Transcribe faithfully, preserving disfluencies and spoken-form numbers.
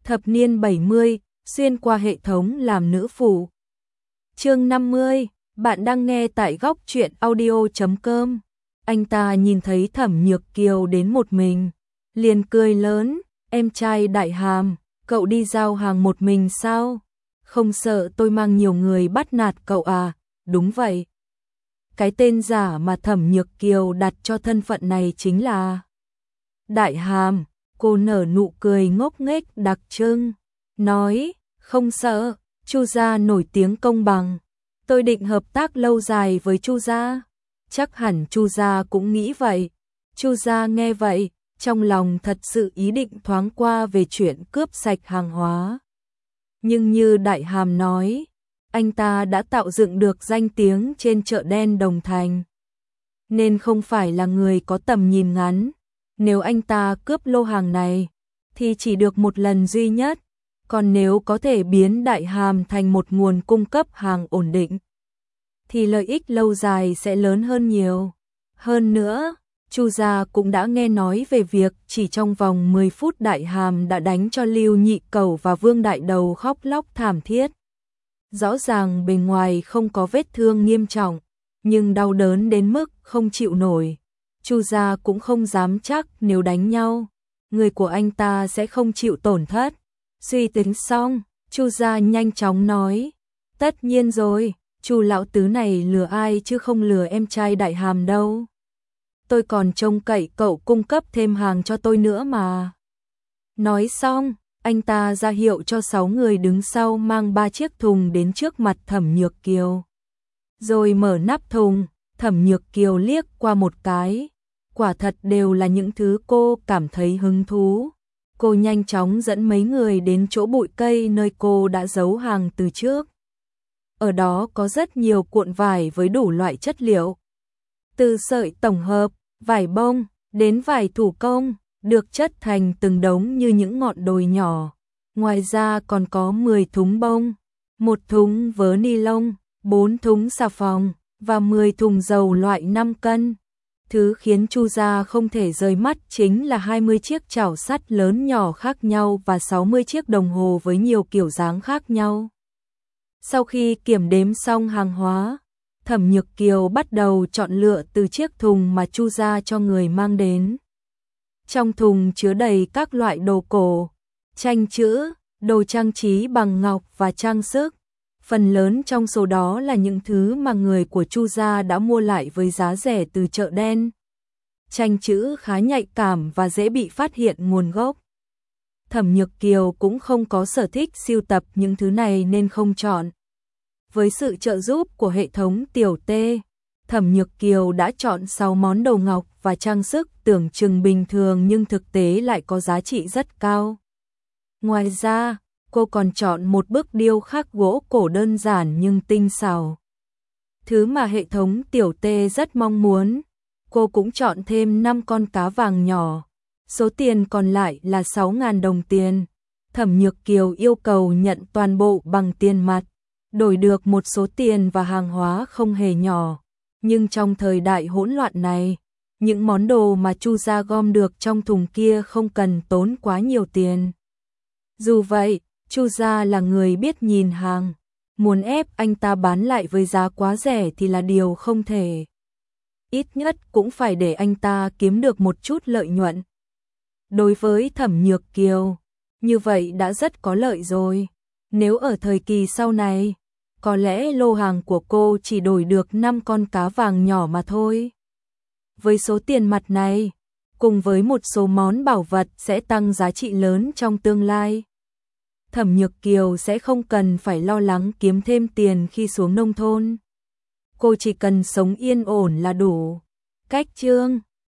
Thập niên bảy mươi, xuyên qua hệ thống làm nữ phụ. Chương năm mươi, bạn đang nghe tại góc truyện audio chấm com. Anh ta nhìn thấy Thẩm Nhược Kiều đến một mình, liền cười lớn, em trai Đại Hàm, cậu đi giao hàng một mình sao? Không sợ tôi mang nhiều người bắt nạt cậu à? Đúng vậy. Cái tên giả mà Thẩm Nhược Kiều đặt cho thân phận này chính là Đại Hàm. Cô nở nụ cười ngốc nghếch đặc trưng, nói, không sợ, Chu gia nổi tiếng công bằng. Tôi định hợp tác lâu dài với Chu gia. Chắc hẳn Chu gia cũng nghĩ vậy. Chu gia nghe vậy, trong lòng thật sự ý định thoáng qua về chuyện cướp sạch hàng hóa. Nhưng như Đại Hàm nói, anh ta đã tạo dựng được danh tiếng trên chợ đen Đồng Thành, nên không phải là người có tầm nhìn ngắn. Nếu anh ta cướp lô hàng này, thì chỉ được một lần duy nhất, còn nếu có thể biến Đại Hàm thành một nguồn cung cấp hàng ổn định, thì lợi ích lâu dài sẽ lớn hơn nhiều. Hơn nữa, Chu gia cũng đã nghe nói về việc chỉ trong vòng mười phút Đại Hàm đã đánh cho Lưu Nhị Cẩu và Vương Đại Đầu khóc lóc thảm thiết. Rõ ràng bề ngoài không có vết thương nghiêm trọng, nhưng đau đớn đến mức không chịu nổi. Chu gia cũng không dám chắc nếu đánh nhau, người của anh ta sẽ không chịu tổn thất. Suy tính xong, Chu gia nhanh chóng nói, tất nhiên rồi, Chu lão tứ này lừa ai chứ không lừa em trai Đại Hàm đâu. Tôi còn trông cậy cậu cung cấp thêm hàng cho tôi nữa mà. Nói xong, anh ta ra hiệu cho sáu người đứng sau mang ba chiếc thùng đến trước mặt Thẩm Nhược Kiều. Rồi mở nắp thùng, Thẩm Nhược Kiều liếc qua một cái. Quả thật đều là những thứ cô cảm thấy hứng thú. Cô nhanh chóng dẫn mấy người đến chỗ bụi cây nơi cô đã giấu hàng từ trước. Ở đó có rất nhiều cuộn vải với đủ loại chất liệu. Từ sợi tổng hợp, vải bông, đến vải thủ công, được chất thành từng đống như những ngọn đồi nhỏ. Ngoài ra còn có mười thúng bông, một thúng vớ ni lông, bốn thúng xà phòng, và mười thùng dầu loại năm cân. Thứ khiến Chu gia không thể rời mắt chính là hai mươi chiếc chảo sắt lớn nhỏ khác nhau và sáu mươi chiếc đồng hồ với nhiều kiểu dáng khác nhau. Sau khi kiểm đếm xong hàng hóa, Thẩm Nhược Kiều bắt đầu chọn lựa từ chiếc thùng mà Chu gia cho người mang đến. Trong thùng chứa đầy các loại đồ cổ, tranh chữ, đồ trang trí bằng ngọc và trang sức. Phần lớn trong số đó là những thứ mà người của Chu gia đã mua lại với giá rẻ từ chợ đen. Tranh chữ khá nhạy cảm và dễ bị phát hiện nguồn gốc. Thẩm Nhược Kiều cũng không có sở thích sưu tập những thứ này nên không chọn. Với sự trợ giúp của hệ thống tiểu tê, Thẩm Nhược Kiều đã chọn sáu món đồ ngọc và trang sức tưởng chừng bình thường nhưng thực tế lại có giá trị rất cao. Ngoài ra, cô còn chọn một bức điêu khắc gỗ cổ đơn giản nhưng tinh xảo. Thứ mà hệ thống tiểu tê rất mong muốn. Cô cũng chọn thêm năm con cá vàng nhỏ. Số tiền còn lại là sáu nghìn đồng tiền. Thẩm Nhược Kiều yêu cầu nhận toàn bộ bằng tiền mặt, đổi được một số tiền và hàng hóa không hề nhỏ. Nhưng trong thời đại hỗn loạn này, những món đồ mà Chu gia gom được trong thùng kia không cần tốn quá nhiều tiền. Dù vậy, Chu gia là người biết nhìn hàng, muốn ép anh ta bán lại với giá quá rẻ thì là điều không thể. Ít nhất cũng phải để anh ta kiếm được một chút lợi nhuận. Đối với Thẩm Nhược Kiều, như vậy đã rất có lợi rồi. Nếu ở thời kỳ sau này, có lẽ lô hàng của cô chỉ đổi được năm con cá vàng nhỏ mà thôi. Với số tiền mặt này, cùng với một số món bảo vật sẽ tăng giá trị lớn trong tương lai, Thẩm Nhược Kiều sẽ không cần phải lo lắng kiếm thêm tiền khi xuống nông thôn. Cô chỉ cần sống yên ổn là đủ. Cách chương